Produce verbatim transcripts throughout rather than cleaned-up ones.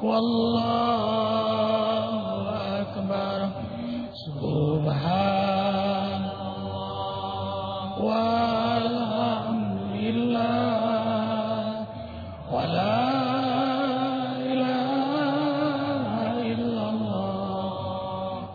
Wallahu akbar. Subhanallah walhamdulillah wa la ilaha illallah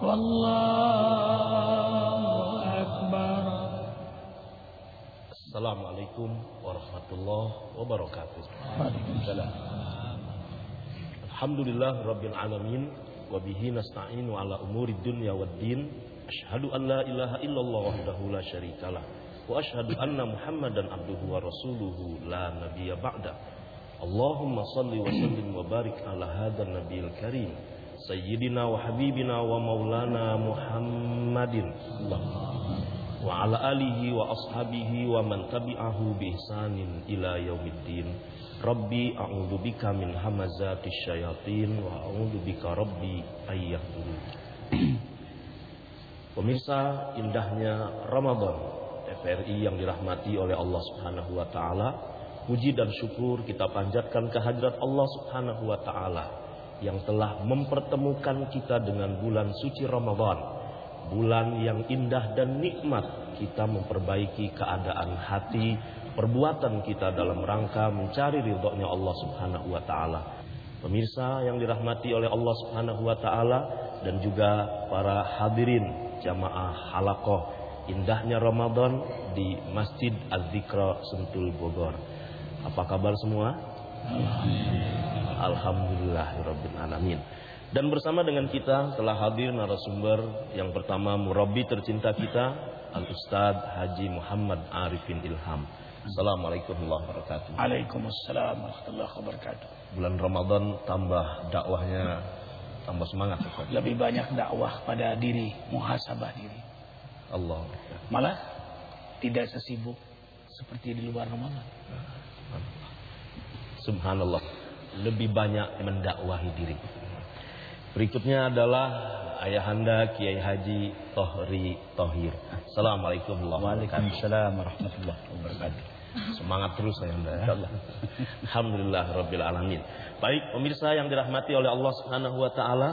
wallahu akbar. Assalamualaikum warahmatullahi wabarakatuh. Waalaikumsalam. Alhamdulillah rabbil alamin wa bihi nasta'inu ala umuri dunya waddin. Asyhadu an la ilaha illallah wahdahu la syarikalah wa asyhadu anna Muhammadan abduhu wa rasuluhu la nabiyya ba'da. Allahumma shalli wa sallim wa barik ala hadzal nabiyil karim sayyidina wa habibina wa maulana Muhammadin wa ala alihi wa ashabihi wa man tabi'ahu bi ihsanin ila yaumiddin. Rabbi a'udzubika min hamazatis syayatin wa a'udzubika rabbi ayyahdurun. Pemirsa, indahnya Ramadan T V R I yang dirahmati oleh Allah Subhanahu wa taala, puji dan syukur kita panjatkan kehadirat Allah Subhanahu wa taala yang telah mempertemukan kita dengan bulan suci Ramadan, bulan yang indah dan nikmat. Kita memperbaiki keadaan hati, perbuatan kita dalam rangka mencari ridhonya Allah Subhanahu wa taala. Pemirsa yang dirahmati oleh Allah Subhanahu wa taala dan juga para hadirin jamaah halaqah indahnya Ramadan di Masjid Az-Zikra Sentul Bogor. Apa kabar semua? Alhamdulillahirabbil alamin. Dan bersama dengan kita telah hadir narasumber yang pertama, murabbi tercinta kita, Al-Ustaz Haji Muhammad Arifin Ilham. Assalamualaikum warahmatullahi wabarakatuh. Waalaikumsalam warahmatullahi wabarakatuh. Bulan Ramadan tambah dakwahnya tambah semangat, Ustaz. Lebih banyak dakwah pada diri, muhasabah diri. Allah. Malah tidak sesibuk seperti di luar Ramadan. Subhanallah. Lebih banyak mendakwahi diri. Berikutnya adalah Ayahanda Kiai Haji Tohri Tohir. Assalamualaikum warahmatullahi wabarakatuh. Waalaikumsalam warahmatullahi wabarakatuh. Semangat terus Ayahanda. Insyaallah. Alhamdulillah rabbil alamin. Baik, pemirsa yang dirahmati oleh Allah Subhanahu wa taala,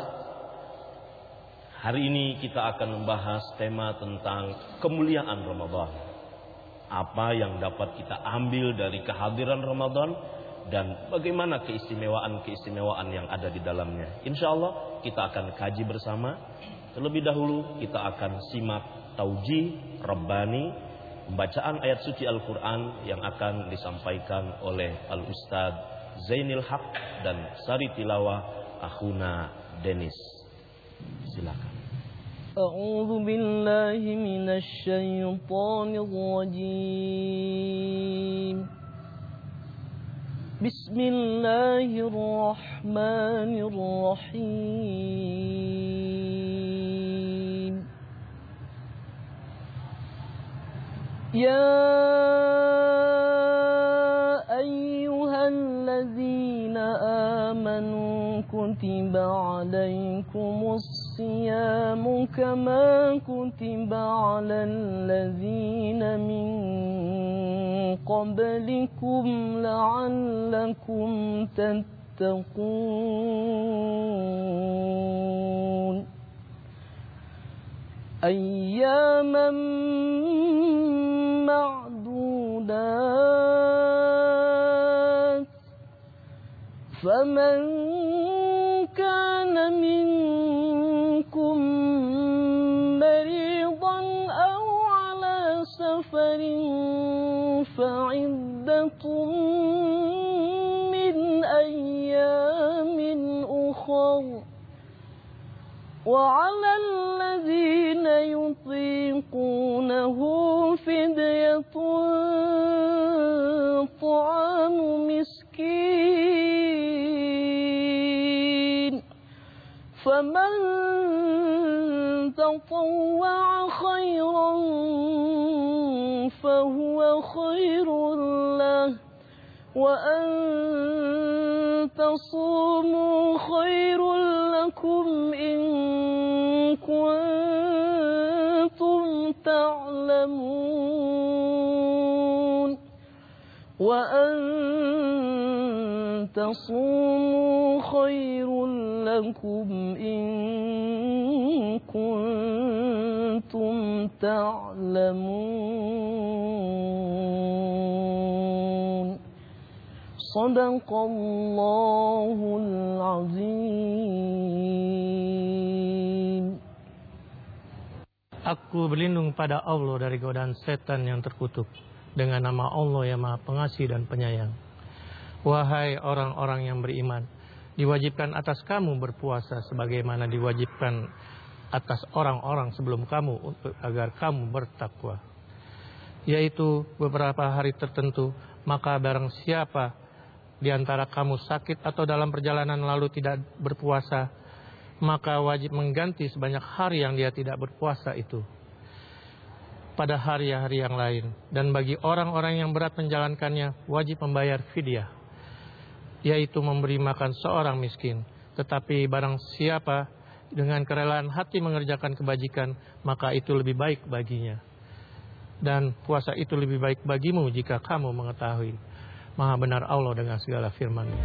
hari ini kita akan membahas tema tentang kemuliaan Ramadan. Apa yang dapat kita ambil dari kehadiran Ramadan dan bagaimana keistimewaan-keistimewaan yang ada di dalamnya. Insya Allah kita akan kaji bersama. Terlebih dahulu kita akan simak taujih Rabbani, pembacaan ayat suci Al-Quran yang akan disampaikan oleh Al-Ustaz Zainil Haq dan sari tilawah Akhuna Denis. Silakan. A'udzu billahi minasy syaithanir rajim. Bismillahirrahmanirrahim. Ya ayyuhalladzina amanu kutiba alaikumus siyamu kama kutiba alal ladzina min qablikum la'allakum tattaqun. Ayyaman ma'dudat. Faman kana minkum maridan aw ala safarin fa'iddatun min ayyamin ukhra. وعلى الذين يطيقونه فدية طعام مسكين فمن تطوع خيرا فهو خير له وأن تصوموا خير لكم إن كنتم تعلمون وأن تصوموا خير لكم إن كنتم تعلمون صدق الله العظيم. Aku berlindung pada Allah dari godaan setan yang terkutuk dengan nama Allah yang Maha Pengasih dan Penyayang. Wahai orang-orang yang beriman, diwajibkan atas kamu berpuasa sebagaimana diwajibkan atas orang-orang sebelum kamu agar kamu bertakwa, yaitu beberapa hari tertentu. Maka barang siapa di antara kamu sakit atau dalam perjalanan lalu tidak berpuasa, maka wajib mengganti sebanyak hari yang dia tidak berpuasa itu pada hari-hari yang lain. Dan bagi orang-orang yang berat menjalankannya, wajib membayar fidyah, yaitu memberi makan seorang miskin. Tetapi barang siapa dengan kerelaan hati mengerjakan kebajikan, maka itu lebih baik baginya. Dan puasa itu lebih baik bagimu jika kamu mengetahui. Maha benar Allah dengan segala firman-Nya.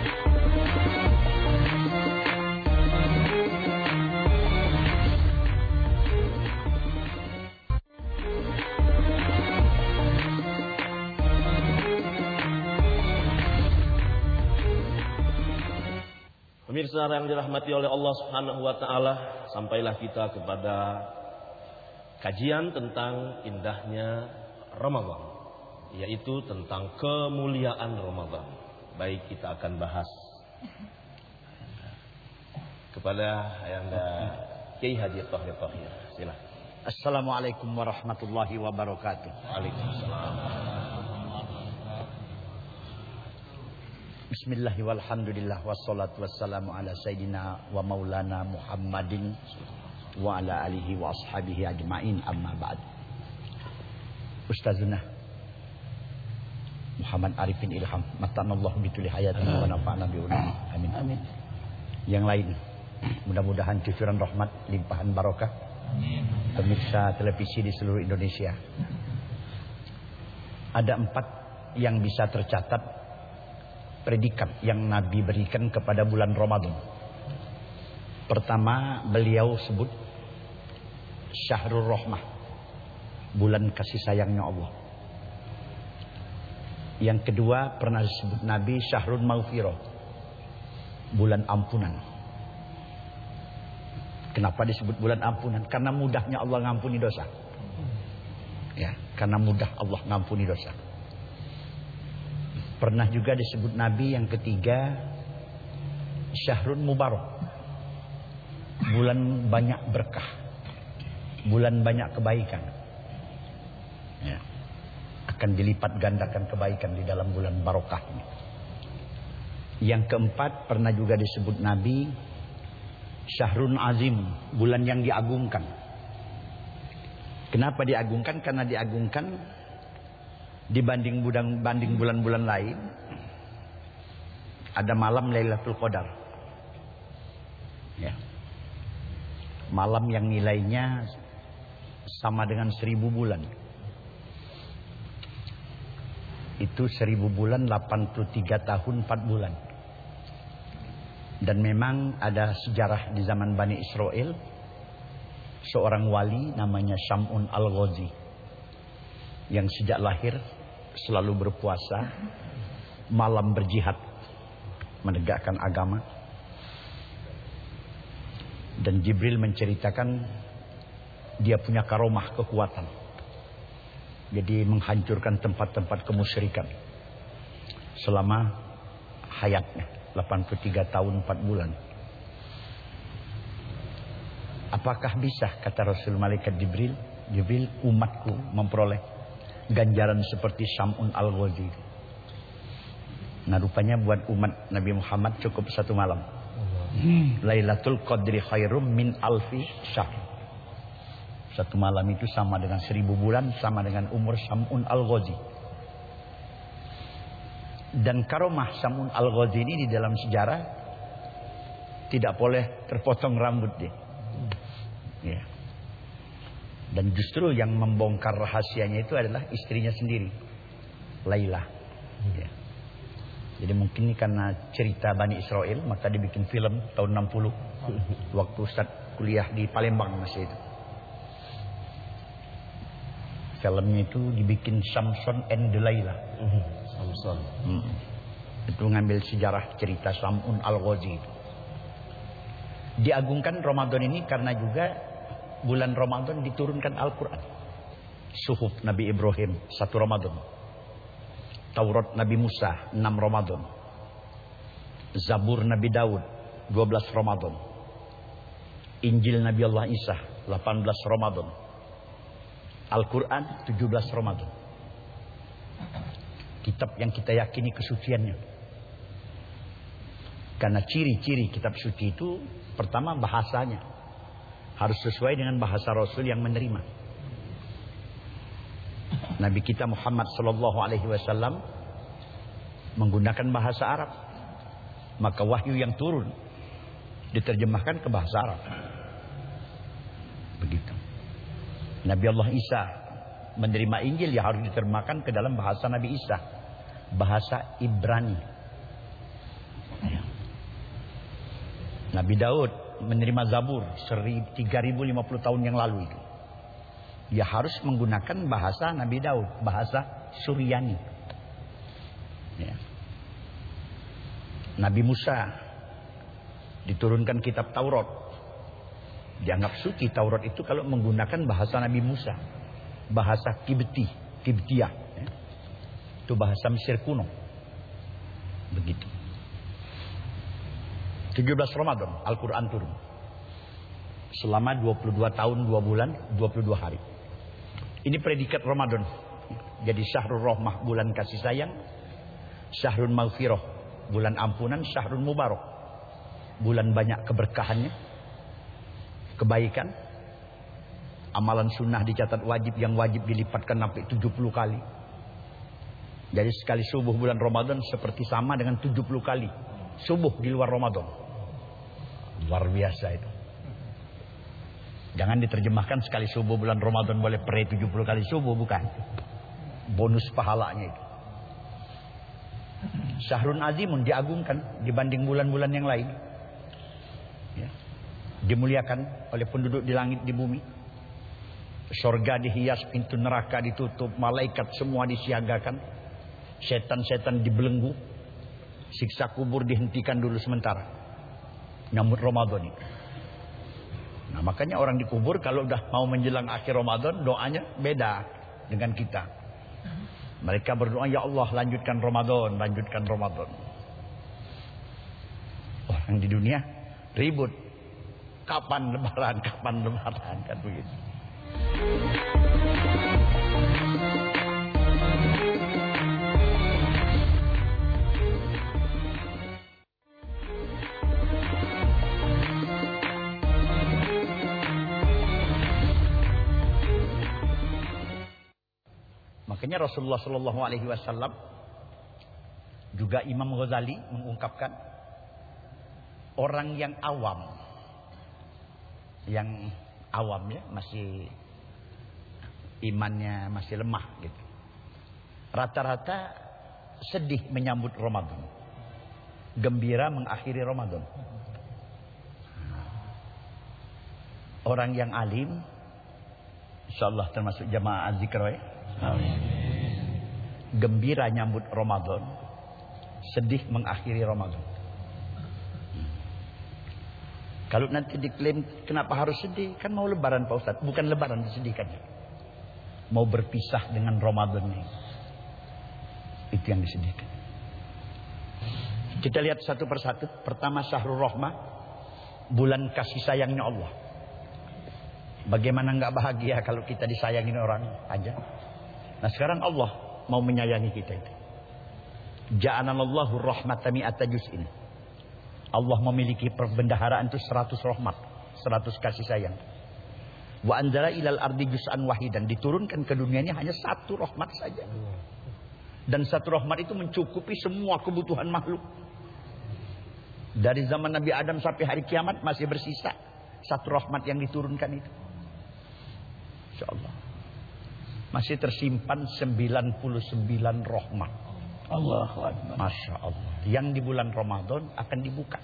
Pemirsa yang dirahmati oleh Allah Subhanahu wa taala, sampailah kita kepada kajian tentang indahnya Ramadan, yaitu tentang kemuliaan Ramadan. Baik, kita akan bahas kepada Ayanda Kiai Haji Thahir Thahir. Silakan. Assalamualaikum warahmatullahi wabarakatuh. Waalaikumsalam. Bismillahi walhamdulillah wassalatu wassalamu ala sayyidina wa maulana Muhammadin wa ala alihi wa ashabihi ajma'in, amma ba'd. Ustazuna Muhammad Arifin Ilham, matanallahu bituli hayatin wa nafa'na bi'ulumi. Amin. Amin. Yang lain, mudah-mudahan cucuran rahmat, limpahan barokah. Pemirsa televisi di seluruh Indonesia, ada empat yang bisa tercatat predikat yang Nabi berikan kepada bulan Ramadan. Pertama, beliau sebut Syahrul Rahmah, bulan kasih sayangnya Allah. Yang kedua, pernah disebut Nabi Syahrul Maghfirah, bulan ampunan. Kenapa disebut bulan ampunan? Karena mudahnya Allah ngampuni dosa. Ya, karena mudah Allah ngampuni dosa. Pernah juga disebut Nabi yang ketiga Syahrul Mubarak, bulan banyak berkah, bulan banyak kebaikan. Ya, akan dilipat gandakan kebaikan di dalam bulan barokah ini. Yang keempat, pernah juga disebut Nabi Syahrul Azim, bulan yang diagungkan. Kenapa diagungkan? Karena diagungkan dibanding bulan banding bulan-bulan lain, ada malam Lailatul Qadar. Ya. Malam yang nilainya sama dengan seribu bulan. Itu seribu bulan delapan puluh tiga tahun empat bulan. Dan memang ada sejarah di zaman Bani Israel, seorang wali namanya Sham'un Al-Ghazi, yang sejak lahir selalu berpuasa, malam berjihad menegakkan agama. Dan Jibril menceritakan dia punya karomah kekuatan, jadi menghancurkan tempat-tempat kemusyrikan selama hayatnya delapan puluh tiga tahun empat bulan. Apakah bisa, kata Rasul Malaikat Jibril, Jibril, umatku memperoleh ganjaran seperti Sham'un Al-Ghazi? Nah, rupanya buat umat Nabi Muhammad cukup satu malam. Hmm. Lailatul Qadri khairum min alfi syahr. Satu malam itu sama dengan seribu bulan, sama dengan umur Sham'un Al-Ghazi. Dan karomah Sham'un Al-Ghazi ini di dalam sejarah tidak boleh terpotong rambut dia. Ya. Dan justru yang membongkar rahasianya itu adalah istrinya sendiri, Laila. Ya. Jadi mungkin ini karena cerita Bani Israel, maka dibikin film tahun enam puluh. Waktu Ustaz kuliah di Palembang masih itu. Filmnya itu dibikin Samson and Delilah. Samson. Hmm. Itu ngambil sejarah cerita Sam'un Al-Ghazi itu. Diagungkan Ramadan ini karena juga bulan Ramadan diturunkan Al-Quran. Suhuf Nabi Ibrahim satu Ramadan. Taurat Nabi Musa enam Ramadan. Zabur Nabi Daud dua belas Ramadan. Injil Nabi Allah Isa delapan belas Ramadan. Al-Quran tujuh belas Ramadan. Kitab yang kita yakini kesuciannya. Karena ciri-ciri kitab suci itu pertama bahasanya harus sesuai dengan bahasa Rasul yang menerima. Nabi kita Muhammad sallallahu alaihi wasallam menggunakan bahasa Arab. Maka wahyu yang turun diterjemahkan ke bahasa Arab. Begitu. Nabi Allah Isa menerima Injil ya harus diterjemahkan ke dalam bahasa Nabi Isa, bahasa Ibrani. Nabi Daud menerima Zabur tiga ribu lima puluh tahun yang lalu itu. Ya harus menggunakan bahasa Nabi Daud, bahasa Suryani. Ya. Nabi Musa diturunkan kitab Taurat. Dianggap suci Taurat itu kalau menggunakan bahasa Nabi Musa, bahasa Kibti, Kibtiyah. Ya. Itu bahasa Mesir kuno. Begitu. tujuh belas Ramadan Al-Quran turun. Selama dua puluh dua tahun, dua bulan, dua puluh dua hari. Ini predikat Ramadan. Jadi Syahrul Rahmah, bulan kasih sayang. Syahrul Maghfirah, bulan ampunan. Syahrul Mubarak, bulan banyak keberkahannya, kebaikan. Amalan sunnah dicatat wajib, yang wajib dilipatkan sampai tujuh puluh kali. Jadi sekali subuh bulan Ramadan seperti sama dengan tujuh puluh kali subuh di luar Ramadan. Luar biasa itu. Jangan diterjemahkan sekali subuh bulan Ramadan boleh pray tujuh puluh kali subuh, bukan. Bonus pahalanya itu. Syahrun Azimun diagungkan dibanding bulan-bulan yang lain. Ya. Dimuliakan oleh penduduk di langit di bumi. Surga dihias, pintu neraka ditutup, malaikat semua disiagakan. Setan-setan dibelenggu. Siksa kubur dihentikan dulu sementara. Nyambut Ramadan itu. Nah makanya orang dikubur kalau udah mau menjelang akhir Ramadan doanya beda dengan kita. Mereka berdoa, ya Allah lanjutkan Ramadan, lanjutkan Ramadan. Orang di dunia ribut. Kapan lebaran, kapan lebaran, kan begitu. Makanya Rasulullah Shallallahu Alaihi Wasallam juga Imam Ghazali mengungkapkan orang yang awam, yang awam ya masih imannya masih lemah gitu, rata-rata sedih menyambut Ramadan, gembira mengakhiri Ramadan. Orang yang alim, insyaallah termasuk jamaah az-zikr ya. Amin. Gembira nyambut Ramadan, sedih mengakhiri Ramadan. Hmm. Kalau nanti diklaim kenapa harus sedih? Kan mau lebaran Pak Ustaz. Bukan lebaran disedihkannya. Mau berpisah dengan Ramadan ini. Itu yang disedihkan. Kita lihat satu persatu. Pertama Syahrul Rahmah, bulan kasih sayangnya Allah. Bagaimana enggak bahagia kalau kita disayangin orang aja. Nah sekarang Allah mau menyayangi kita itu. Ja'alallahu rahmatan mi'ata juz'in. Allah memiliki perbendaharaan itu seratus rahmat, seratus kasih sayang. Wa anzala ilal ardi juz'an wahidan, diturunkan ke dunianya hanya satu rahmat saja. Dan satu rahmat itu mencukupi semua kebutuhan makhluk. Dari zaman Nabi Adam sampai hari kiamat masih bersisa satu rahmat yang diturunkan itu. Insyaallah. Masih tersimpan sembilan puluh sembilan rahmat. Allahu Akbar. Masya Allah. Yang di bulan Ramadan akan dibuka.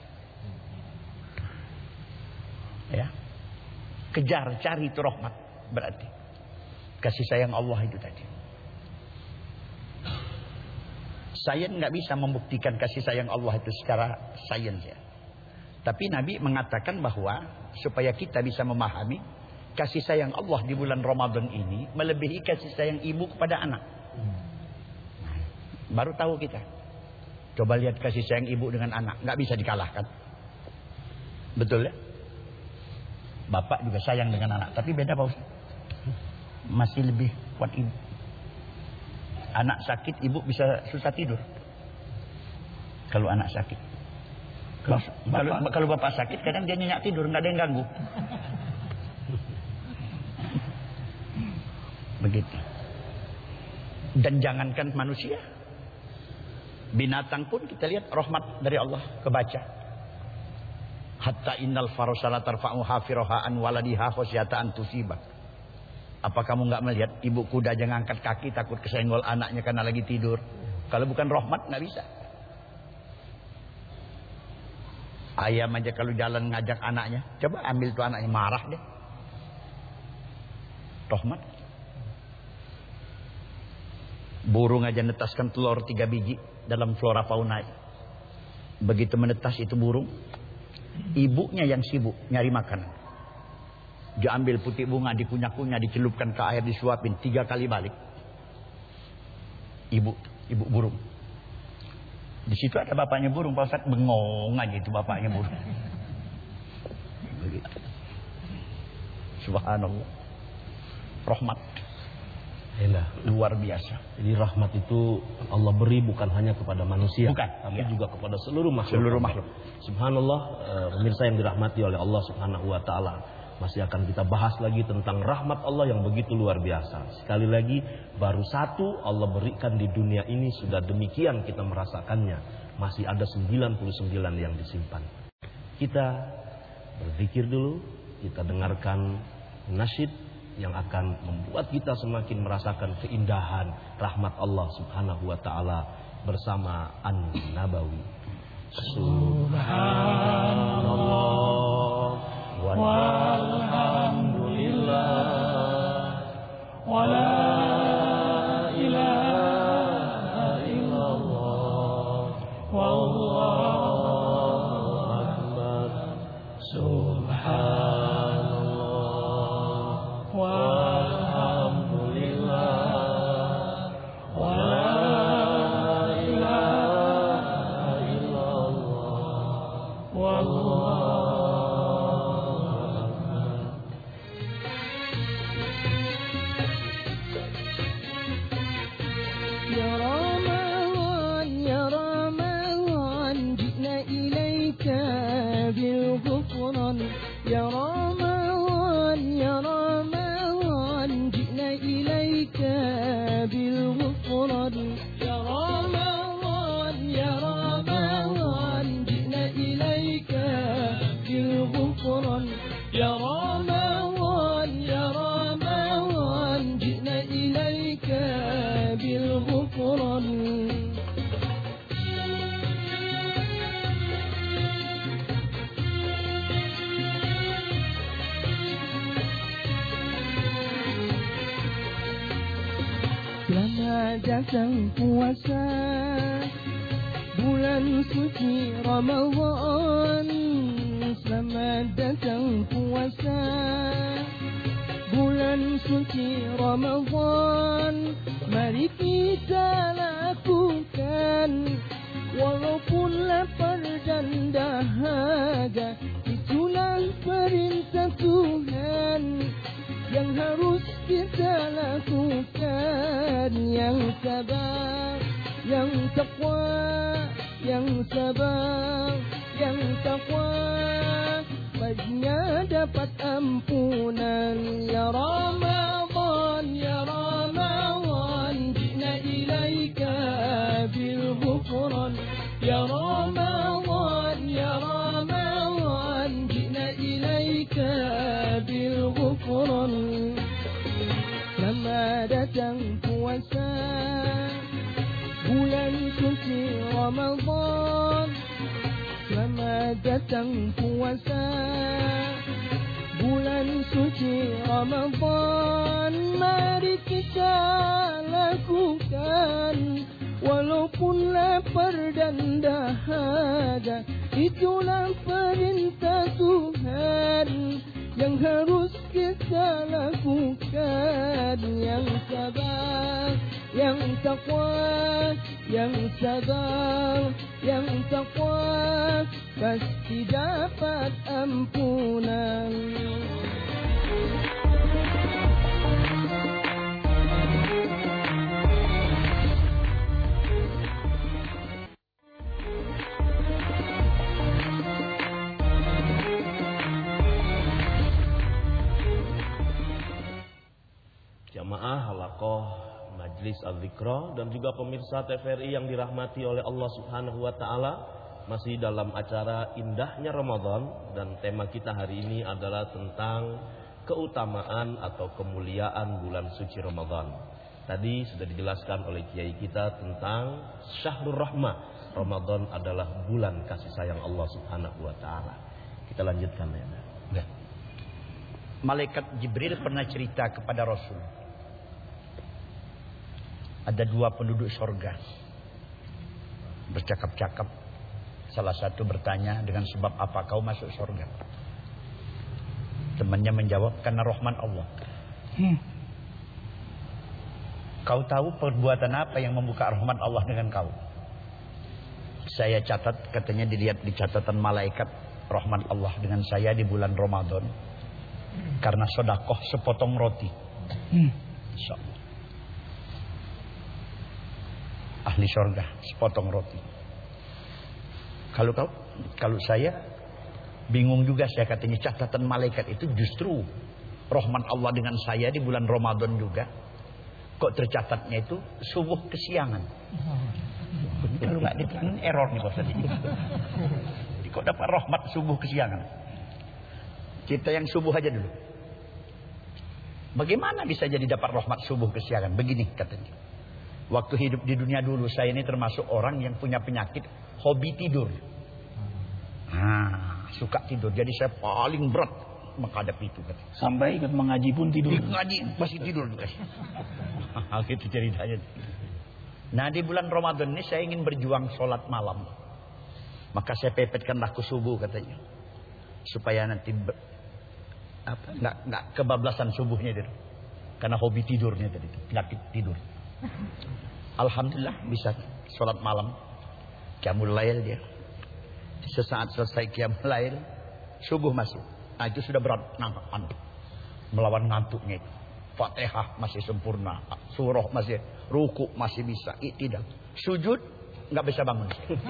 Ya. Kejar, cari itu rahmat. Berarti kasih sayang Allah itu tadi. Sains nggak bisa membuktikan kasih sayang Allah itu secara sains ya. Tapi Nabi mengatakan bahwa supaya kita bisa memahami kasih sayang Allah di bulan Ramadan ini melebihi kasih sayang ibu kepada anak. Baru tahu kita. Coba lihat kasih sayang ibu dengan anak, nggak bisa dikalahkan. Betul ya? Bapak juga sayang dengan anak, tapi beda Pak Ustaz. Masih lebih kuat ibu. Anak sakit, ibu bisa susah tidur. Kalau anak sakit. Kalau kalau, kalau bapak sakit, kadang dia nyenyak tidur, nggak ada yang ganggu. Begitu. Dan jangankan manusia, binatang pun kita lihat rahmat dari Allah kebaca. Hatta innal farasala tarfa'u hafiroha an waladiha khosyata an tusibah. Apa kamu nggak melihat ibu kuda jangan angkat kaki takut kesenggol anaknya karena lagi tidur? Kalau bukan rahmat nggak bisa. Ayam aja kalau jalan ngajak anaknya, coba ambil tuh anaknya marah deh. Rahmat. Burung aja netaskan telur tiga biji dalam flora fauna. Begitu menetas itu burung, ibunya yang sibuk nyari makanan. Dia ambil putih bunga, dikunyah-kunyah, dicelupkan ke air, disuapin, tiga kali balik. Ibu, ibu burung. Di situ ada bapaknya burung, Pak Ustaz, bengong aja itu bapaknya burung. Begitu. Subhanallah. Rahmat. Elah. Luar biasa. Jadi rahmat itu Allah beri bukan hanya kepada manusia, bukan, tapi ya. juga kepada seluruh makhluk. Seluruh makhluk. Subhanallah, uh, pemirsa yang dirahmati oleh Allah Subhanahu wa taala. Masih akan kita bahas lagi tentang rahmat Allah yang begitu luar biasa. Sekali lagi, baru satu Allah berikan di dunia ini sudah demikian kita merasakannya. Masih ada sembilan puluh sembilan yang disimpan. Kita berzikir dulu, kita dengarkan nasyid yang akan membuat kita semakin merasakan keindahan rahmat Allah Subhanahu wa taala bersama An-Nabawi. Subhanallah walhamdulillah wa la ilaha illallah wallahu akbar. Subhanallah walhamdulillah wa la ilaha illallah wallahu. Ya Ramadan, ya Ramadan, jina ilaika bil ghufran. Ya Ramadan, ya Ramadan, jina ilaika bil ghufran. Ya Ramadan, ya Ramadan, jina ilaika bil ghufran. Selamat datang puasa bulan suci Ramadan. Selamat datang puasa bulan suci Ramadan. Mari kita lakukan walaupun lapar dan dahaga. Itulah perintah Tuhan yang harus kita lakukan. Yang sabar, yang takwa, yang sabar, yang takwa, baginya dapat ampunan. Ya Ramadan, ya Ramadan, jina ilaika bil ghufran. Ya Ramadan, ya Ramadan, jina ilaika bil ghufran. Selamat datang puasa bulan suci Ramadan, selamat datang puasa. Bulan suci Ramadan, mari kita lakukan. Walaupun lapar dan dahaga, itulah perintah Tuhan yang harus kita lakukan. Yang sabar, yang takwa, yang sabar, yang takwa, pasti dapat ampunan. Jamaah halaqah Majlis Al-Dzikra dan juga pemirsa T V R I yang dirahmati oleh Allah Subhanahu wa taala, masih dalam acara Indahnya Ramadan, dan tema kita hari ini adalah tentang keutamaan atau kemuliaan bulan suci Ramadan. Tadi sudah dijelaskan oleh kiai kita tentang Syahrul Rahmah. Ramadan adalah bulan kasih sayang Allah Subhanahu wa taala. Kita lanjutkan ya. Ya. Malaikat Jibril pernah cerita kepada Rasul. Ada dua penduduk sorga bercakap-cakap. Salah satu bertanya, dengan sebab apa kau masuk sorga? Temannya menjawab, karena rahman Allah. hmm. Kau tahu perbuatan apa yang membuka rahmat Allah dengan kau? Saya catat, katanya dilihat di catatan malaikat, rahmat Allah dengan saya di bulan Ramadan karena sedekah sepotong roti. hmm. So. Ahli surga sepotong roti. Kalau kau, kalau saya bingung juga, saya katanya catatan malaikat itu justru rahmat Allah dengan saya di bulan Ramadan juga. Kok tercatatnya itu subuh kesiangan? Kalau nggak ditekan error nih bos tadi. Kok dapat rahmat subuh kesiangan? Kita yang subuh aja dulu. Bagaimana bisa jadi dapat rahmat subuh kesiangan? Begini katanya. Waktu hidup di dunia dulu, saya ini termasuk orang yang punya penyakit hobi tidur. Nah, suka tidur. Jadi saya paling berat menghadapi itu. Katanya. Sampai ikut mengaji pun tidur. Mengaji masih tidur. Itu ceritanya. Nah, di bulan Ramadan ini saya ingin berjuang sholat malam. Maka saya pepetkanlah ke subuh katanya. Supaya nanti ber, apa, nggak, nggak kebablasan subuhnya itu. Karena hobi tidurnya tadi. Penyakit tidur. Alhamdulillah bisa sholat malam. Qiyamul lail dia. Sesaat selesai qiyamul lail, subuh masuk. Nah itu sudah berat nampak anu. Melawan ngantuknya itu. Fatihah masih sempurna, surah masih, ruku masih bisa, tidak. Sujud nggak bisa bangun.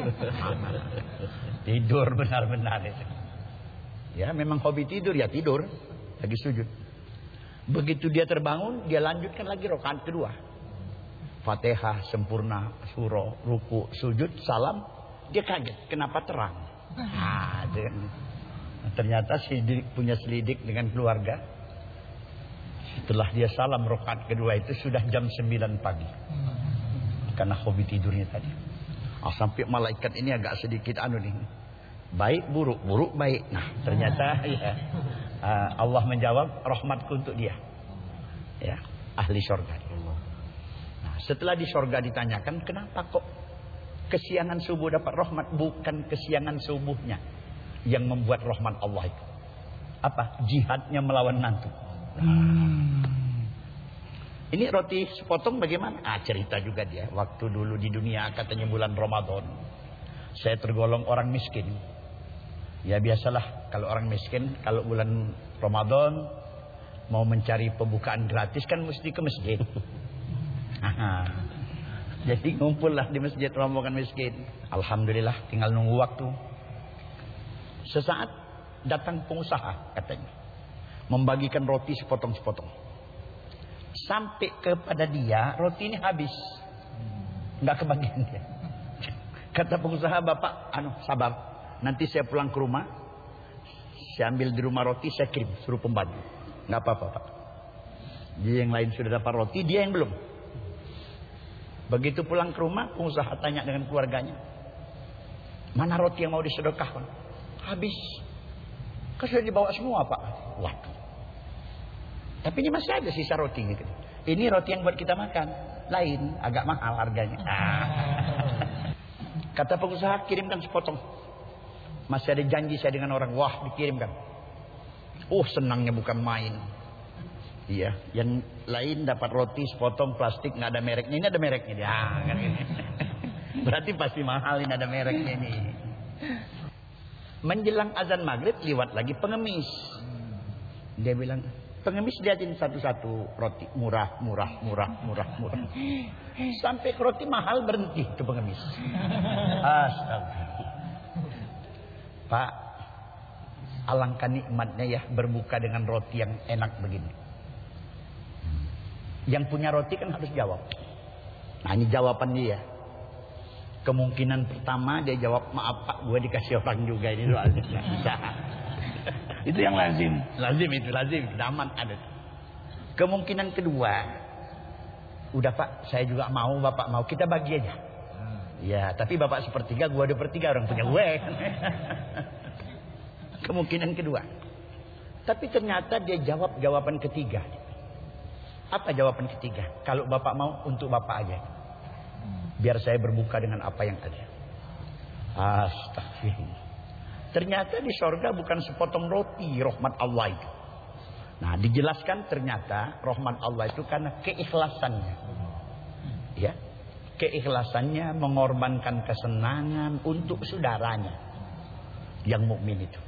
Tidur benar-benar itu. Ya memang hobi tidur ya tidur, lagi sujud. Begitu dia terbangun, dia lanjutkan lagi rakaat kedua. Fatihah sempurna, surah, ruku, sujud, salam, dia kaget. Kenapa terang? Nah, dia, ternyata selidik, punya selidik dengan keluarga. Setelah dia salam rakaat kedua itu sudah jam sembilan pagi. Karena hobi tidurnya tadi. Oh, sampai malaikat ini agak sedikit anu nih. Baik buruk, buruk baik. Nah, ternyata ya, Allah menjawab rahmatku untuk dia. Ya, ahli surga. Nah, setelah di surga ditanyakan, kenapa kok kesiangan subuh dapat rahmat? Bukan kesiangan subuhnya yang membuat rahmat Allah itu. Apa? Jihadnya melawan ngantuk. Hmm. Ini roti sepotong bagaimana? Ah, cerita juga dia. Waktu dulu di dunia katanya bulan Ramadan, saya tergolong orang miskin. Ya biasalah kalau orang miskin, kalau bulan Ramadan mau mencari pembukaan gratis kan mesti ke masjid. Jadi ngumpullah di masjid rombongan miskin. Alhamdulillah tinggal nunggu waktu. Sesaat datang pengusaha katanya, membagikan roti sepotong-sepotong. Sampai kepada dia roti ini habis, nggak kebagian dia. Kata pengusaha, bapak, anu sabar, nanti saya pulang ke rumah, saya ambil di rumah roti, saya kirim, suruh pembantu. Nggak apa-apa pak. Dia yang lain sudah dapat roti, dia yang belum. Begitu pulang ke rumah, pengusaha tanya dengan keluarganya, mana roti yang mau disedekahkan? Habis. Kan sudah dibawa semua, Pak. Waduh. Tapi ini masih ada sisa roti gitu. Ini roti yang buat kita makan. Lain, agak mahal harganya. Kata pengusaha, kirimkan sepotong. Masih ada janji saya dengan orang. Wah, dikirimkan. Oh, senangnya bukan main. Iya, yang lain dapat roti sepotong plastik nggak ada mereknya. Ini ada mereknya dia. Ah, kan ini. Berarti pasti mahal, ini ada mereknya ini. Menjelang azan maghrib lewat lagi pengemis. Dia bilang, pengemis liatin satu-satu roti murah, murah, murah, murah, murah. Sampai roti mahal berhenti itu pengemis. Astagfirullah. Pak, alangkah nikmatnya ya berbuka dengan roti yang enak begini. Yang punya roti kan harus jawab. Nah, ini jawaban dia. Kemungkinan pertama dia jawab, maaf Pak, gue dikasih orang juga ini soalnya. Itu yang lazim. Lazim itu, lazim. Daman ada. Kemungkinan kedua, udah Pak, saya juga mau, Bapak mau, kita bagi aja. Ya, tapi Bapak sepertiga, gue ada pertiga, orang punya gue. Kemungkinan kedua. Tapi ternyata dia jawab jawaban ketiga. Apa jawaban ketiga? Kalau Bapak mau, untuk Bapak aja. Biar saya berbuka dengan apa yang ada. Astagfirullah. Ternyata di sorga bukan sepotong roti rahmat Allah itu. Nah, dijelaskan ternyata rahmat Allah itu karena keikhlasannya. Ya. Keikhlasannya mengorbankan kesenangan untuk saudaranya yang mukmin itu.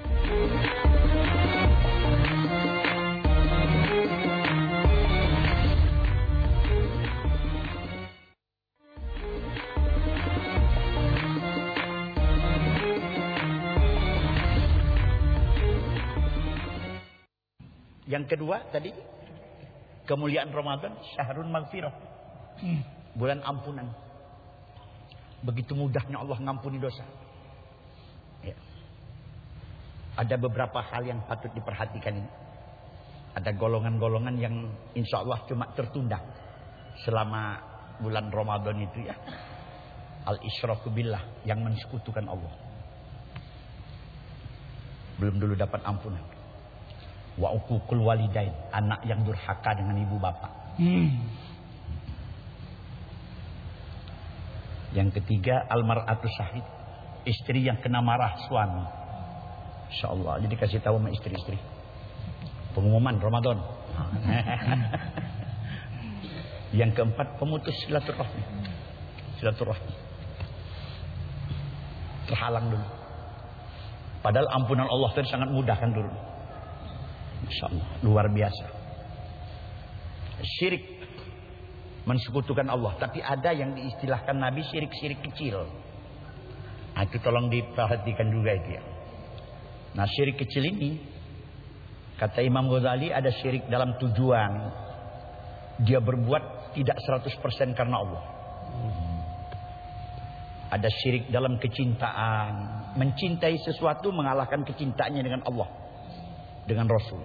Yang kedua tadi, kemuliaan Ramadan, syahrun maghfirah. Hmm. Bulan ampunan. Begitu mudahnya Allah ngampuni dosa. Ya. Ada beberapa hal yang patut diperhatikan ini. Ada golongan-golongan yang insya Allah cuma tertunda selama bulan Ramadan itu ya. Al-isyraku billah, yang mensekutukan Allah. Belum dulu dapat ampunan. Wa uququl walidain, anak yang durhaka dengan ibu bapak. Hmm. Yang ketiga, almar'atu syahid, istri yang kena marah suami. Insyaallah, jadi kasih tahu sama istri-istri. Pengumuman Ramadan. Yang keempat, pemutus silaturahmi. Silaturahmi. Terhalang dulu. Padahal ampunan Allah itu sangat mudah kan turun. Insyaallah, luar biasa. Syirik, mensekutukan Allah. Tapi ada yang diistilahkan Nabi syirik-syirik kecil. Nah, itu tolong diperhatikan juga itu ya. Nah, syirik kecil ini, kata Imam Ghazali, ada syirik dalam tujuan. Dia berbuat tidak seratus persen karena Allah. Ada syirik dalam kecintaan. Mencintai sesuatu mengalahkan kecintaannya dengan Allah, dengan Rasul.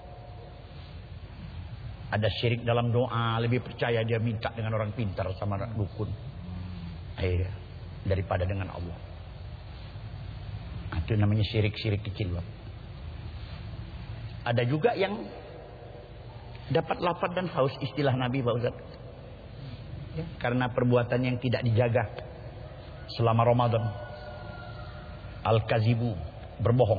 Ada syirik dalam doa, lebih percaya dia minta dengan orang pintar sama dukun, eh, daripada dengan Allah. Itu namanya syirik-syirik kecil. Ada juga yang dapat lapar dan haus, istilah Nabi Pak Ustaz. Ya, karena perbuatan yang tidak dijaga selama Ramadan. Al-kazibu, berbohong.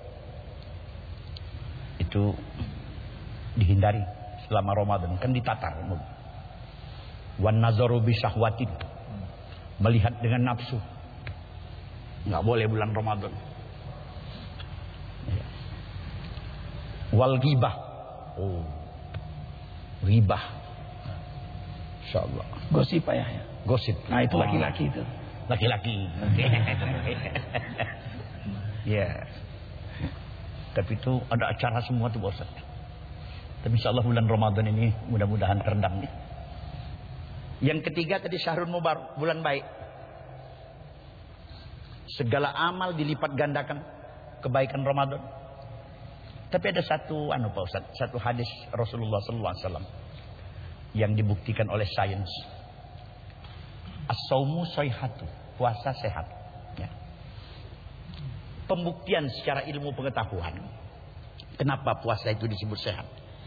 Itu dihindari selama Ramadan, kan ditatar. Wan nazaru bi syahwatin, melihat dengan nafsu. Enggak boleh bulan Ramadan. Wal ghibah. Oh. Ghibah. Insyaallah. Gosip Pak Yahya. Gosip. Nah, itu laki-laki itu. Laki-laki. Ya. Tapi itu ada acara semua tuh Ustaz. Tapi insyaallah bulan Ramadan ini mudah-mudahan terendam. Yang ketiga tadi syahrul mubarak, bulan baik. Segala amal dilipat gandakan kebaikan Ramadan. Tapi ada satu anu Pak Ustaz, satu hadis Rasulullah sallallahu alaihi wasallam yang dibuktikan oleh sains. As-saumu soihatu, puasa sehat. Ya. Pembuktian secara ilmu pengetahuan, kenapa puasa itu disebut sehat?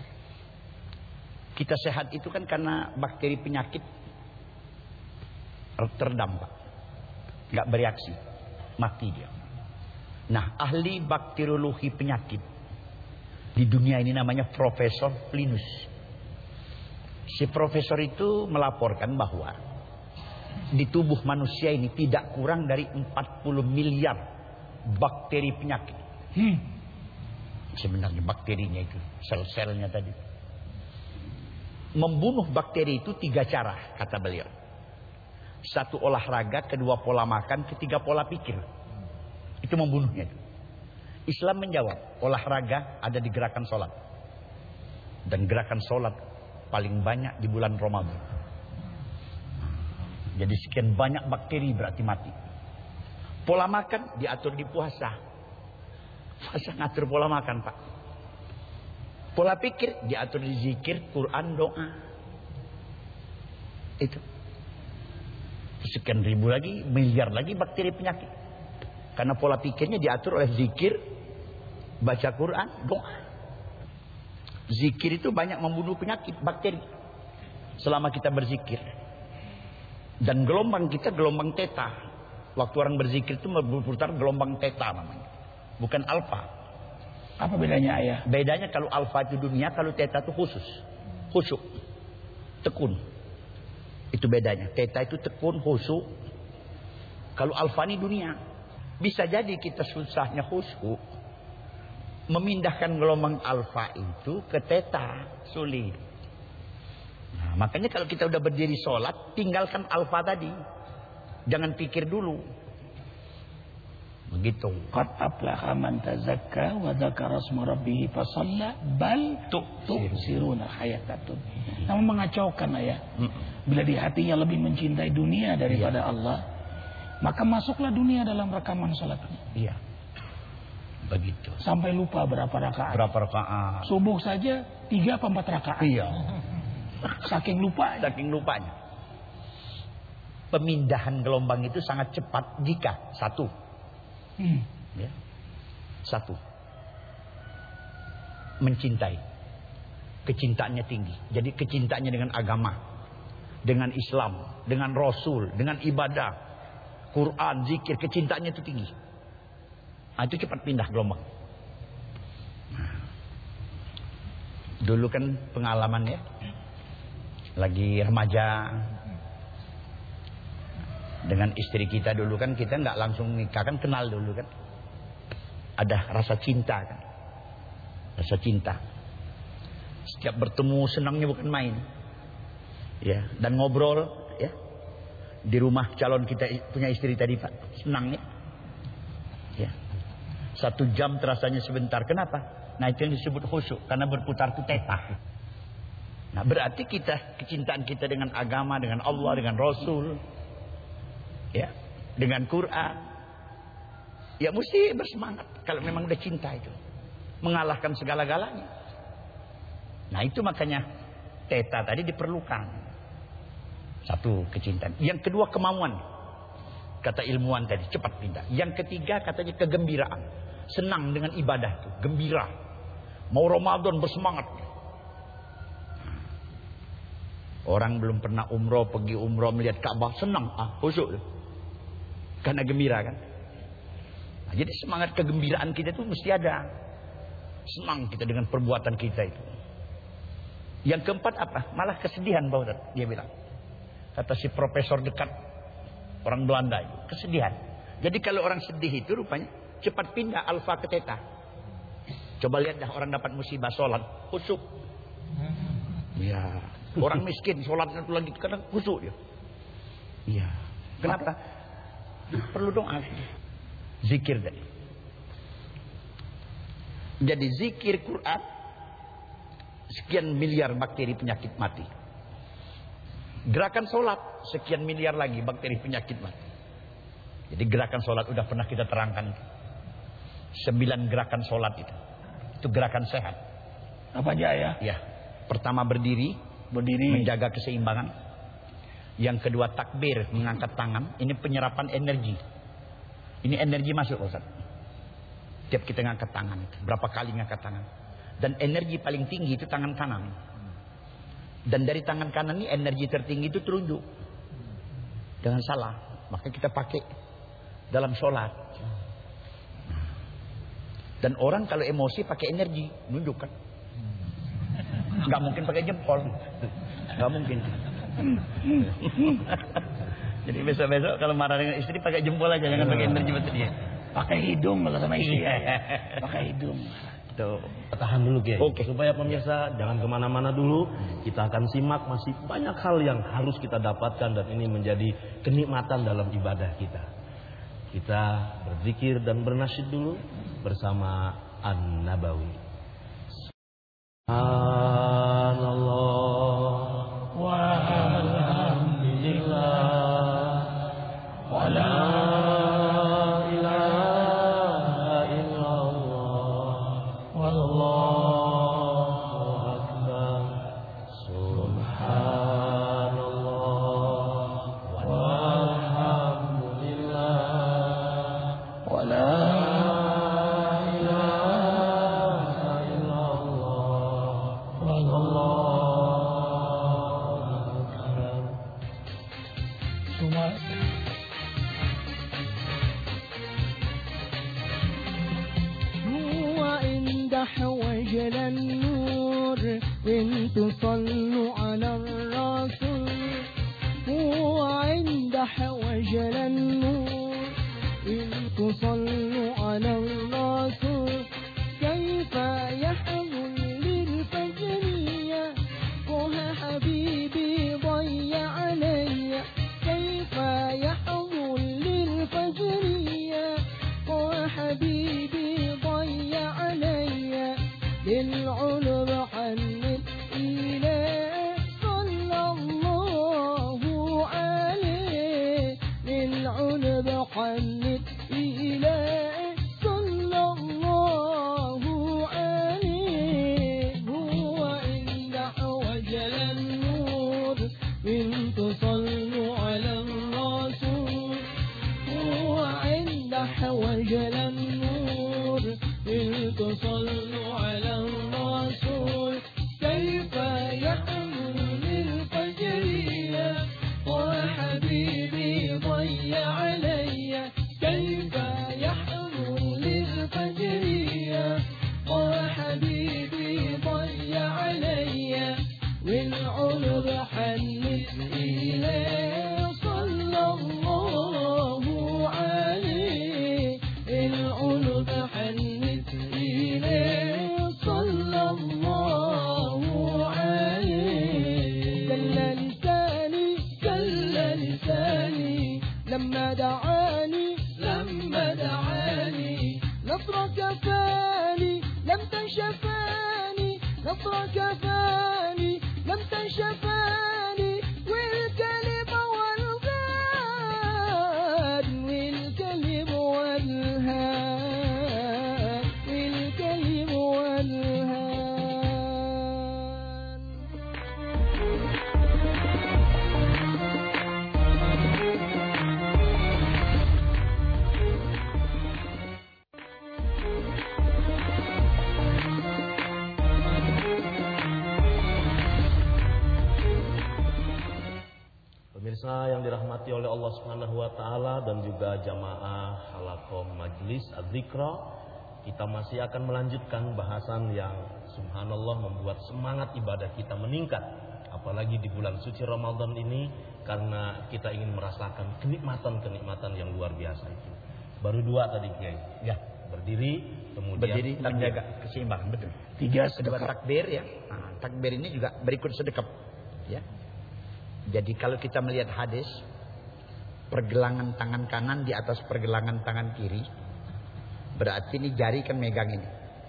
Kita sehat itu kan karena bakteri penyakit terdampak, nggak bereaksi, mati dia. Nah, ahli bakteriologi penyakit di dunia ini namanya Profesor Plinus. Si profesor itu melaporkan bahwa di tubuh manusia ini tidak kurang dari empat puluh miliar bakteri penyakit. Hmm. Sebenarnya bakterinya itu, sel-selnya tadi. Membunuh bakteri itu tiga cara, kata beliau. Satu olahraga, kedua pola makan, ketiga pola pikir. Itu membunuhnya. Islam menjawab, olahraga ada di gerakan sholat. Dan gerakan sholat paling banyak di bulan Ramadan. Jadi sekian banyak bakteri berarti mati. Pola makan diatur di puasa. Puasa ngatur pola makan, Pak. Pola pikir diatur di zikir, Quran, doa. Itu. Sekian ribu lagi, miliar lagi bakteri penyakit. Karena pola pikirnya diatur oleh zikir, baca Quran, doa. Zikir itu banyak membunuh penyakit, bakteri. Selama kita berzikir. Dan gelombang kita gelombang theta. Waktu orang berzikir itu berputar gelombang theta namanya. Bukan alfa. Apa bedanya, ayah? Bedanya kalau alfa itu dunia, kalau theta itu khusus. Khusyuk. Tekun. Itu bedanya. Theta itu tekun, khusyuk. Kalau alfa ini dunia. Bisa jadi kita susahnya khusyuk. Memindahkan gelombang alfa itu ke theta. Sulit. Nah, makanya kalau kita udah berdiri sholat, tinggalkan alfa tadi. Jangan pikir dulu. Begitu. Qad aflaha man tazakka wa dzakara asma rabbih fasalla bal tu'siruna hayatad dunya. Namun mengacaukan, ayah. Bila di hatinya lebih mencintai dunia daripada ya. Allah, maka masuklah dunia dalam rekaman salatnya. Iya. Begitu. Sampai lupa berapa rakaat. Berapa rakaat. Subuh saja tiga atau empat rakaat. Iya. Saking lupa. Saking lupanya. Pemindahan gelombang itu sangat cepat jika satu. Hmm. Ya. Satu. Mencintai. Kecintaannya tinggi. Jadi kecintaannya dengan agama, dengan Islam, dengan Rasul, dengan ibadah, Quran, zikir, kecintaannya itu tinggi. Nah, itu cepat pindah gelombang. Nah. Dulu kan pengalaman ya. Lagi remaja. Dengan istri kita dulu kan kita nggak langsung nikah, kan kenal dulu kan. Ada rasa cinta kan. Rasa cinta. Setiap bertemu senangnya bukan main. Ya, dan ngobrol ya. Di rumah calon kita punya istri tadi, Pak. Senangnya. Ya. Satu jam terasanya sebentar. Kenapa? Nah, itu yang disebut khusyuk, karena berputar itu theta. Nah, berarti kita kecintaan kita dengan agama, dengan Allah, dengan Rasul, ya, dengan Quran, ya mesti bersemangat kalau memang udah cinta itu, mengalahkan segala-galanya. Nah, itu makanya theta tadi diperlukan. Satu, kecintaan. Yang kedua, kemauan. Kata ilmuwan tadi, cepat pindah. Yang ketiga katanya kegembiraan, senang dengan ibadah itu, gembira. Mau Ramadan bersemangat. Orang belum pernah umroh, pergi umroh melihat Ka'bah, senang, ah, khusyuk. Karena gembira kan. Nah, jadi semangat kegembiraan kita itu mesti ada. Senang kita dengan perbuatan kita itu. Yang keempat apa? Malah kesedihan, Pak Ustaz, dia bilang. Kata si profesor dekat orang Belanda itu, kesedihan. Jadi kalau orang sedih itu rupanya cepat pindah alfa ke theta. Coba lihat dah orang dapat musibah sholat, khusyuk. Ya, orang miskin sholatnya itu lagi kadang khusyuk dia. Iya. Kenapa? Perlu doa. Zikir tadi. Jadi zikir Quran, sekian miliar bakteri penyakit mati. Gerakan sholat, sekian miliar lagi bakteri penyakit mati. Jadi gerakan sholat udah pernah kita terangkan. Sembilan gerakan sholat itu. Itu gerakan sehat. Apa aja ya? Ya. Pertama berdiri. Berdiri. Menjaga keseimbangan. Yang kedua takbir, mengangkat tangan. Ini penyerapan energi. Ini energi masuk Ustaz. Tiap kita ngangkat tangan, berapa kali ngangkat tangan. Dan energi paling tinggi itu tangan kanan. Dan dari tangan kanan ini energi tertinggi itu terunjuk. Jangan salah, maka kita pakai dalam sholat. Dan orang kalau emosi pakai energi, nunjuk kan. Nggak mungkin pakai jempol. Nggak mungkin. Jadi besok-besok kalau marah dengan istri pakai jempol aja, jangan pakai energi betul dia. Pakai hidung kalau sama istri. Pakai hidung. Tuh, tahan dulu Kiai. Oke. Supaya pemirsa jangan kemana-mana dulu. Kita akan simak masih banyak hal yang harus kita dapatkan dan ini menjadi kenikmatan dalam ibadah kita. Kita berzikir dan bernasyid dulu bersama An-Nabawi. Subhanallah walhamdulillah wala ilaha illallah wallahu akbar. Subhanallah walhamdulillah wala وجل النور إن تصلوا على الرسول هو عند وجل النور إن تصلوا على الرسول كيف يحمل للفجرية وها حبيبي ضيع علي كيف يحمل للفجرية وها حبيبي ضيع علي للعلم حنت إليه صلى الله عليه للعلم حنت إليه صلى الله عليه هو عند وجل النور إن تصلوا على الرسول هو عند وجل النور إن تصلوا على الرسول كيف يحمل للفجرية وحبيبي ضيع علي كيف يحمل للفجرية وحبيبي ضيع علي والعلب حنت إليه صلى الله عليه العلب حنت إليه صلى الله عليه كل لساني كل لساني لما دعاني لما دعاني نصرك فاني لم تنشفاني نصرك فاني لم تنشفاني والكلب والغاد والكلب والهاد والكلب والهاد Pemirsa yang dirahmati oleh Allah Subhanahu wa taala dan juga jamaah halaqah majlis Az-Zikra, kita masih akan melanjutkan bahasan yang subhanallah membuat semangat ibadah kita meningkat, apalagi di bulan suci Ramadan ini karena kita ingin merasakan kenikmatan-kenikmatan yang luar biasa itu. Baru dua tadi Kiai. Ya, berdiri kemudian berdiri menjaga keseimbangan betul. Tiga Kedua sedekap. takbir ya. Nah, takbir ini juga berikut sedekap ya. Jadi kalau kita melihat hadis pergelangan tangan kanan di atas pergelangan tangan kiri, berarti ini jari kan megang ini.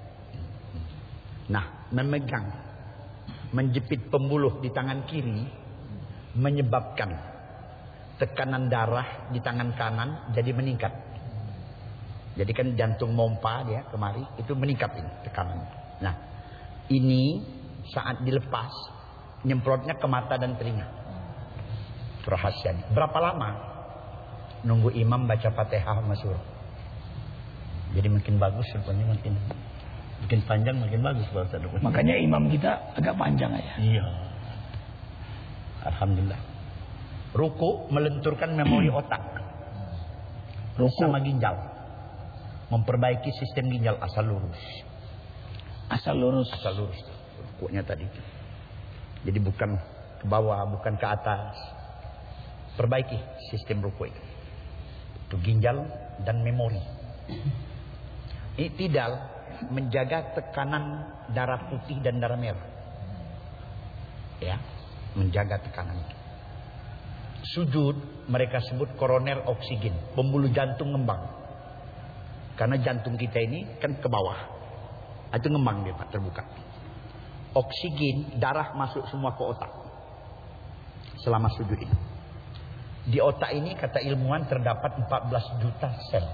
Nah, memegang, menjepit pembuluh di tangan kiri menyebabkan tekanan darah di tangan kanan jadi meningkat. Jadi kan jantung mompa dia kemari itu meningkat ini tekanan. Nah, ini saat dilepas nyemprotnya ke mata dan telinga. Itu rahasianya. Berapa lama? Nunggu imam baca Fatihah sama surah. Jadi makin bagus rupanya, makin makin panjang makin bagus bahasa rupanya. Makanya imam kita agak panjang ya. Iya. Alhamdulillah. Ruku melenturkan memori otak. Ruku sama ginjal. Memperbaiki sistem ginjal asal lurus. Asal lurus. Asal lurus. Rukunya tadi. Jadi bukan ke bawah, bukan ke atas. Perbaiki sistem ruku itu. Itu ginjal dan memori. I'tidal menjaga tekanan darah putih dan darah merah. Ya, menjaga tekanan itu. Sujud mereka sebut koroner oksigen, pembuluh jantung ngembang. Karena jantung kita ini kan ke bawah. Itu ngembang dia Pak, terbuka. Oksigen, darah masuk semua ke otak. Selama sujud ini. Di otak ini kata ilmuwan terdapat empat belas juta sel.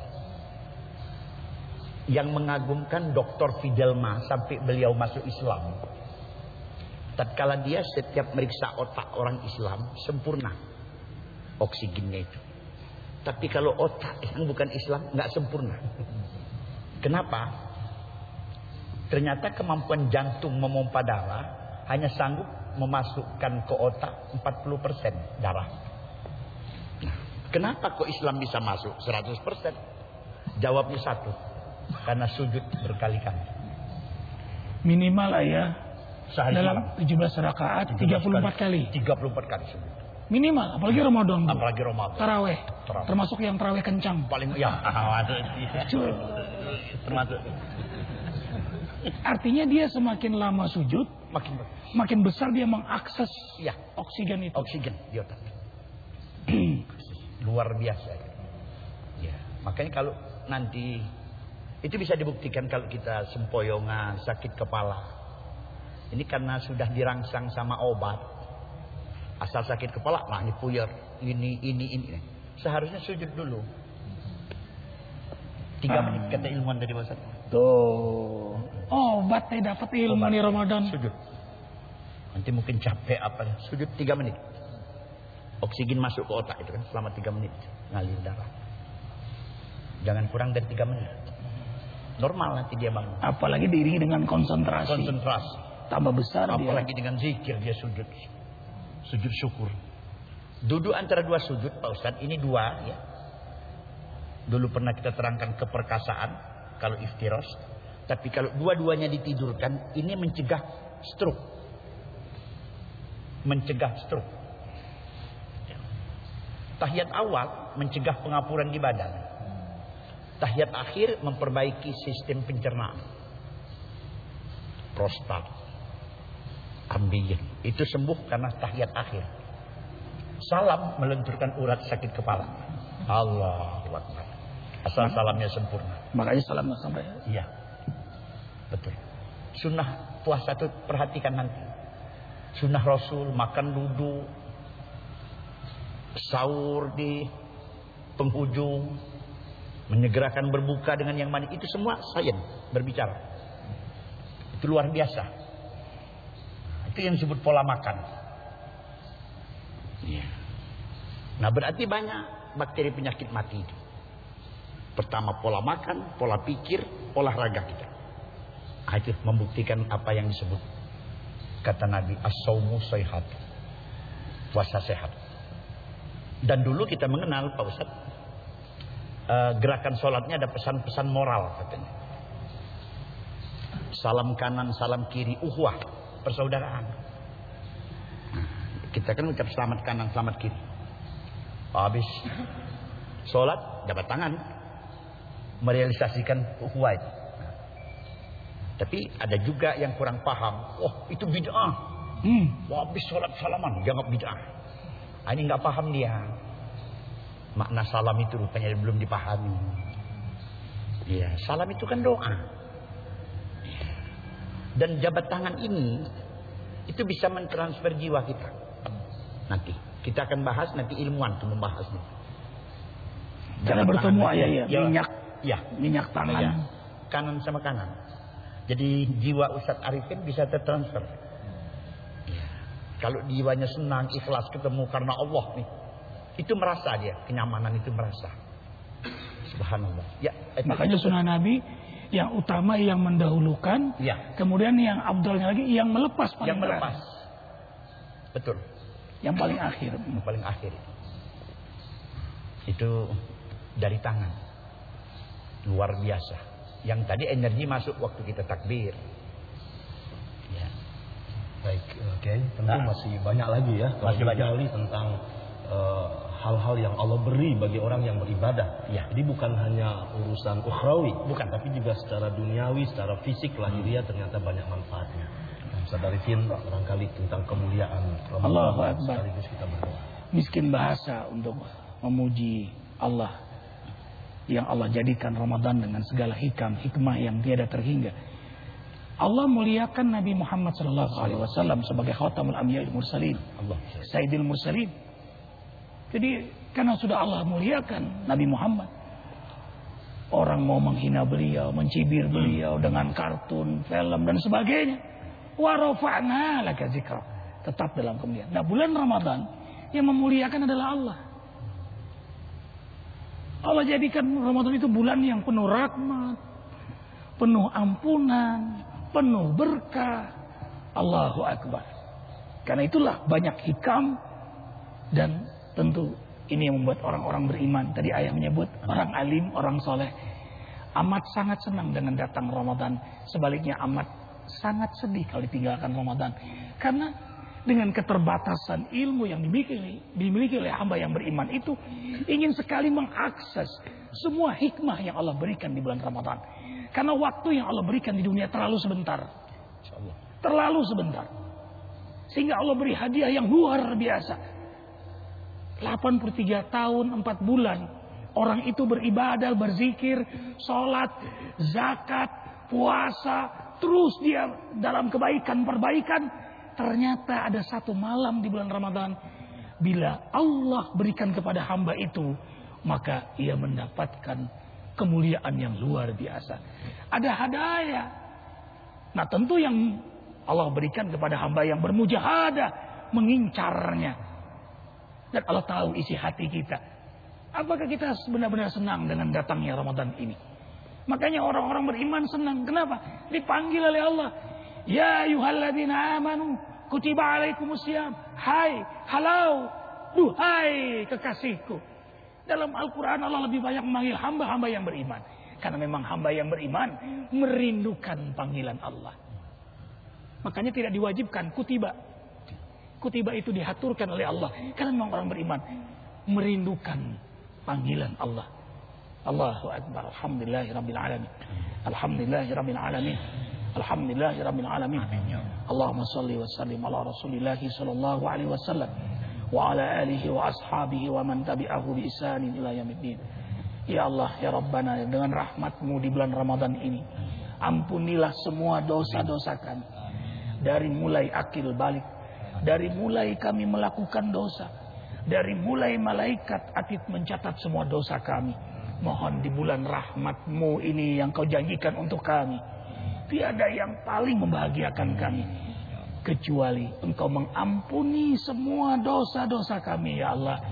Yang mengagumkan doktor Fidelma sampai beliau masuk Islam. Tatkala dia setiap meriksa otak orang Islam sempurna oksigennya itu. Tapi kalau otak yang bukan Islam nggak sempurna. Kenapa? Ternyata kemampuan jantung memompa darah hanya sanggup memasukkan ke otak empat puluh persen darah. Nah, kenapa kok Islam bisa masuk seratus persen? Jawabnya satu. Karena sujud berkali-kali. Minimal lah ya. Sehari dalam tujuh belas rakaat tiga puluh empat kali. tiga puluh empat kali sujud. Minimal, apalagi Ramadan. Bu. Apalagi Ramadan. Taraweh. Taraweh. Termasuk yang taraweh kencang. Paling ya. Termasuk. Artinya dia semakin lama sujud, makin makin besar dia mengakses ya oksigen itu. Oksigen di otak. Luar biasa. Ya, makanya kalau nanti itu bisa dibuktikan kalau kita sempoyongan, sakit kepala. Ini karena sudah dirangsang sama obat. Asal sakit kepala, nah ini puyer, ini, ini, ini. Seharusnya sujud dulu. Tiga menit kata ilmuwan tadi Ustaz. Tuh. Oh, obat teh dapat ilmu di Ramadan. Sujud. Nanti mungkin capek apa? Sujud tiga menit. Oksigen masuk ke otak itu kan selama tiga menit ngalir darah. Jangan kurang dari tiga menit. Normal nanti dia bangun. Apalagi diiringi dengan konsentrasi. Konsentrasi. Tambah besar dia. Apalagi dengan zikir dia sujud. Sujud syukur. Duduk antara dua sujud Pak Ustadz. Ini dua ya. Dulu pernah kita terangkan keperkasaan. Kalau iftiros. Tapi kalau dua-duanya ditidurkan. Ini mencegah stroke. Mencegah stroke. Tahiyat awal mencegah pengapuran di badan. Tahiyat akhir memperbaiki sistem pencernaan. Prostat. Ambeien. Itu sembuh karena tahiyat akhir. Salam melenturkan urat sakit kepala. Allahu Akbar. Asal salamnya sempurna. Makanya salam nggak sampai. Iya. Betul. Sunnah puasa itu perhatikan nanti. Sunnah Rasul makan duduk. Sahur di penghujung. Menyegerakan berbuka dengan yang manis. Itu semua sains berbicara. Itu luar biasa. Itu yang disebut pola makan. Ya. Nah berarti banyak bakteri penyakit mati itu. Pertama pola makan, pola pikir, olahraga kita. Nah, itu membuktikan apa yang disebut. Kata Nabi, as-saumu sehat. Puasa sehat. Dan dulu kita mengenal Pak Ustadz. Uh, gerakan sholatnya ada pesan-pesan moral katanya. Salam kanan, salam kiri, uhwah, persaudaraan. Nah, kita kan ucap selamat kanan, selamat kiri. Habis sholat, jabat tangan, merealisasikan uhwah itu. Nah, tapi ada juga yang kurang paham. Oh itu bid'ah. Hmm. Wah, habis sholat salaman, jangan bid'ah. Nah, ini nggak paham dia. Makna salam itu rupanya belum dipahami. Iya, salam itu kan doa. Dan jabat tangan ini itu bisa mentransfer jiwa kita. Nanti kita akan bahas, nanti ilmuwan itu membahasnya. Jangan bertemu ayah ya, ya, minyak, ya, minyak tangan, ya, kanan sama kanan. Jadi jiwa Ustadz Arifin bisa tertransfer. Ya. Kalau jiwanya senang, ikhlas ketemu karena Allah nih. Itu merasa dia, kenyamanan itu merasa. Subhanallah. Ya, makanya sunnah Nabi yang utama yang mendahulukan, ya. Kemudian yang abdalnya lagi yang melepas paling yang melepas. Terakhir. Betul. Yang paling akhir. Yang paling akhir. Itu dari tangan. Luar biasa. Yang tadi energi masuk waktu kita takbir. Ya. Baik, oke. Okay. Tentu nah, masih banyak lagi ya. Masih banyak lagi tentang uh, hal-hal yang Allah beri bagi orang yang beribadah. Ya. Jadi bukan hanya urusan ukhrawi, bukan, tapi juga secara duniawi, secara fisik, lahiriah ternyata banyak manfaatnya. Ustaz Arifin barangkali tentang kemuliaan Ramadan sekaligus kita berdoa. Miskin bahasa untuk memuji Allah yang Allah jadikan Ramadan dengan segala hikam, hikmah yang tiada terhingga. Allah muliakan Nabi Muhammad sallallahu alaihi wasallam sebagai khatamul anbiya wal mursalin, Allah sayyidil mursalin. Jadi karena sudah Allah muliakan Nabi Muhammad, orang mau menghina beliau, mencibir beliau dengan kartun, film dan sebagainya. Wa rafa'na laka dzikra, tetap dalam kemuliaan. Nah, bulan Ramadan yang memuliakan adalah Allah. Allah jadikan Ramadan itu bulan yang penuh rahmat, penuh ampunan, penuh berkah. Allahu Akbar. Karena itulah banyak hikam dan tentu ini yang membuat orang-orang beriman. Tadi ayah menyebut orang alim, orang soleh amat sangat senang dengan datang Ramadan. Sebaliknya amat sangat sedih kalau ditinggalkan Ramadan. Karena dengan keterbatasan ilmu yang dimiliki, dimiliki oleh hamba yang beriman itu ingin sekali mengakses semua hikmah yang Allah berikan di bulan Ramadan. Karena waktu yang Allah berikan di dunia terlalu sebentar. Terlalu sebentar. Sehingga Allah beri hadiah yang luar biasa. delapan puluh tiga tahun, empat bulan. Orang itu beribadah, berzikir, sholat, zakat, puasa. Terus dia dalam kebaikan-perbaikan. Ternyata ada satu malam di bulan Ramadan. Bila Allah berikan kepada hamba itu, maka ia mendapatkan kemuliaan yang luar biasa. Ada hadiah. Nah tentu yang Allah berikan kepada hamba yang bermujahadah, mengincarnya. Dan Allah tahu isi hati kita. Apakah kita benar-benar senang dengan datangnya Ramadan ini? Makanya orang-orang beriman senang. Kenapa? Dipanggil oleh Allah. Ya ayyuhalladzina amanu kutiba alaikumusiyam. Hai, halau, duhai kekasihku. Dalam Al-Quran Allah lebih banyak memanggil hamba-hamba yang beriman. Karena memang hamba yang beriman merindukan panggilan Allah. Makanya tidak diwajibkan kutiba. Kutiba itu diaturkan oleh Allah. Karena memang orang beriman merindukan panggilan Allah. Allahu Akbar. Alhamdulillahirabbil alamin. Alhamdulillahirabbil alamin. Alhamdulillahirabbil alamin. Allahumma shalli wa sallim ala Rasulillah sallallahu alaihi wasallam wa ala alihi wa ashabihi wa man tabi'ahu bi ihsanin ila yaumiddin. Ya Allah, ya Rabbana, dengan rahmat-Mu di bulan Ramadan ini, ampunilah semua dosa-dosa kami. Dari mulai akil balik, dari mulai kami melakukan dosa, dari mulai malaikat atid mencatat semua dosa kami. Mohon di bulan rahmat-Mu ini yang Kau janjikan untuk kami, tiada yang paling membahagiakan kami kecuali Engkau mengampuni semua dosa-dosa kami, ya Allah.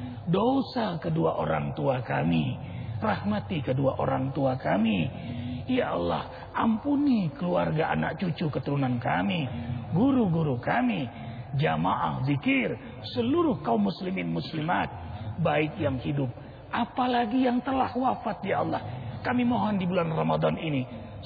Dosa kedua orang tua kami, rahmati kedua orang tua kami, ya Allah. Ampuni keluarga, anak cucu keturunan kami, guru-guru kami, jamaah zikir, seluruh kaum muslimin muslimat, baik yang hidup apalagi yang telah wafat, ya Allah. Kami mohon di bulan Ramadan ini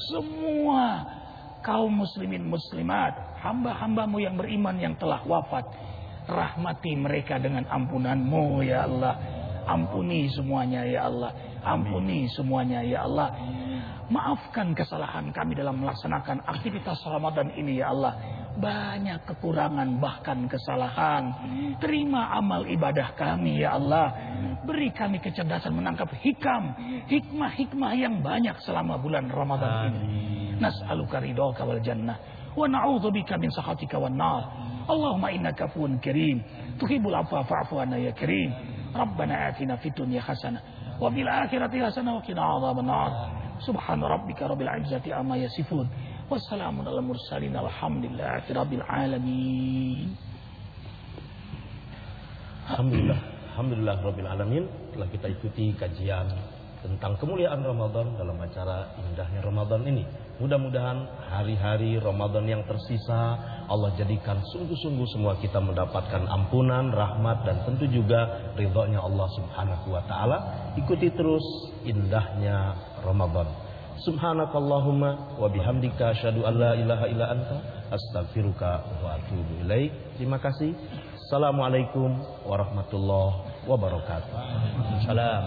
semua kaum muslimin muslimat, hamba-hambamu yang beriman yang telah wafat, rahmati mereka dengan ampunan-Mu, ya Allah. Ampuni semuanya, ya Allah. Ampuni semuanya, ya Allah. Maafkan kesalahan kami dalam melaksanakan aktivitas Ramadan ini, ya Allah. Banyak kekurangan bahkan kesalahan. Terima amal ibadah kami, ya Allah. Beri kami kecerdasan menangkap hikam, hikmah-hikmah yang banyak selama bulan Ramadan ini. Nas'aluka ridhaka wal jannah wa na'udzubika min sakhatika wan nar. Allahumma innaka afuwun karim, tuhibbul afwa fa'fu anna ya karim. Rabbana atina fid dunya hasanah wa fil akhirati hasanah wa qina adzabannar. Subhana rabbika rabbil izzati amma yasifun. Wassalamun ala mursalin alhamdulillahi rabbil alamin. Alhamdulillah. Alhamdulillahirabbil alamin, telah kita ikuti kajian tentang kemuliaan Ramadan dalam acara indahnya Ramadan ini. Mudah-mudahan hari-hari Ramadan yang tersisa Allah jadikan sungguh-sungguh semua kita mendapatkan ampunan, rahmat, dan tentu juga ridhonya Allah Subhanahu wa taala. Ikuti terus indahnya Ramadan. Subhanakallahumma wa bihamdika asyhadu an la ilaha illa anta astaghfiruka wa atubu ilaik. Terima kasih. Assalamualaikum warahmatullahi wabarakatuh. Salam.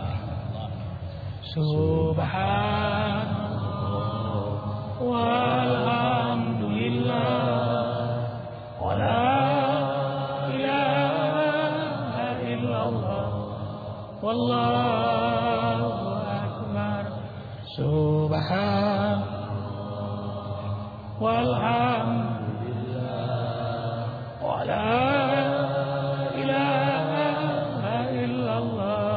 Subhanallah walhamdulillah wala ilaha illallah wallahu akbar. Subhanallah walhamdulillah wala ilaha illallah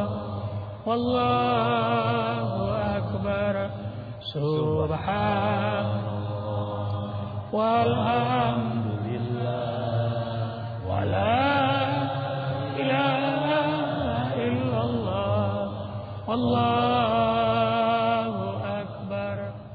wallahu akbar. Subhanallah walhamdulillah wala ilaha illallah wallahu